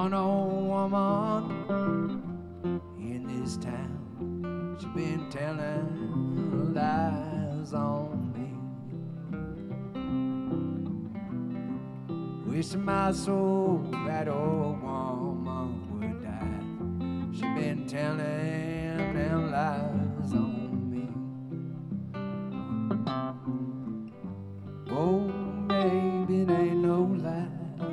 one old woman in this town. She been telling lies on me, wishing my soul that old woman would die. She been telling them lies on me. Oh, baby, it ain't no lie.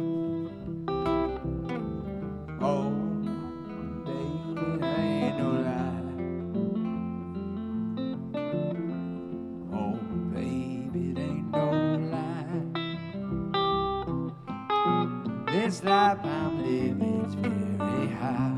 Oh, baby, it ain't no lie. Oh, baby, it ain't no lie. This life I'm living's very high.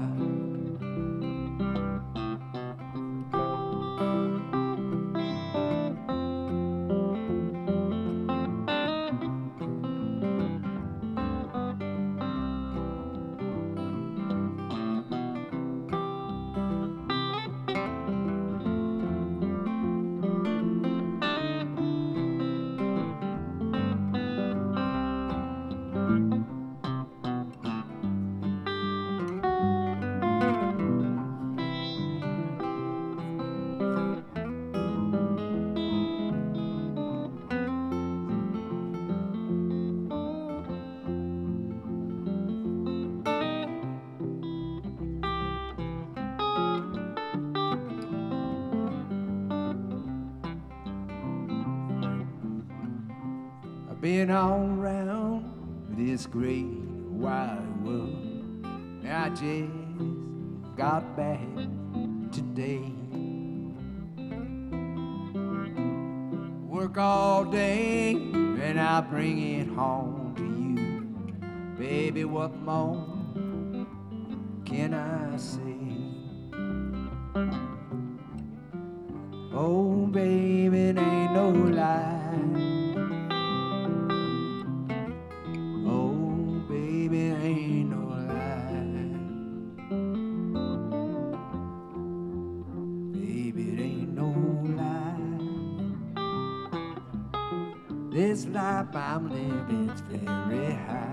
Been all around this great wide world. I just got back today. Work all day and I bring it home to you. Baby, what more can I say? Oh, baby, it ain't no lie. Ain't no lie. Baby, it ain't no lie. This life I'm living's very high.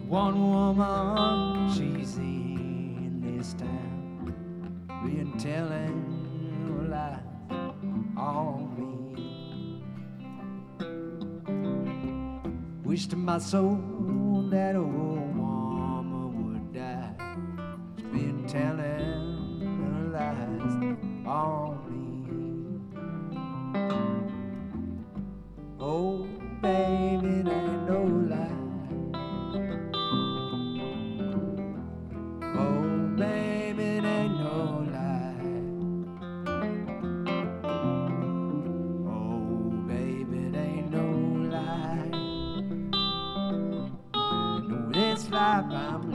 One woman, she's in this town, been telling lies on me. Wish to my soul that old woman would die. She's been telling lies on me. Oh, baby, it ain't no lie. Oh, baby, it ain't no lie. Oh, baby, it ain't no lie. You know this life I'm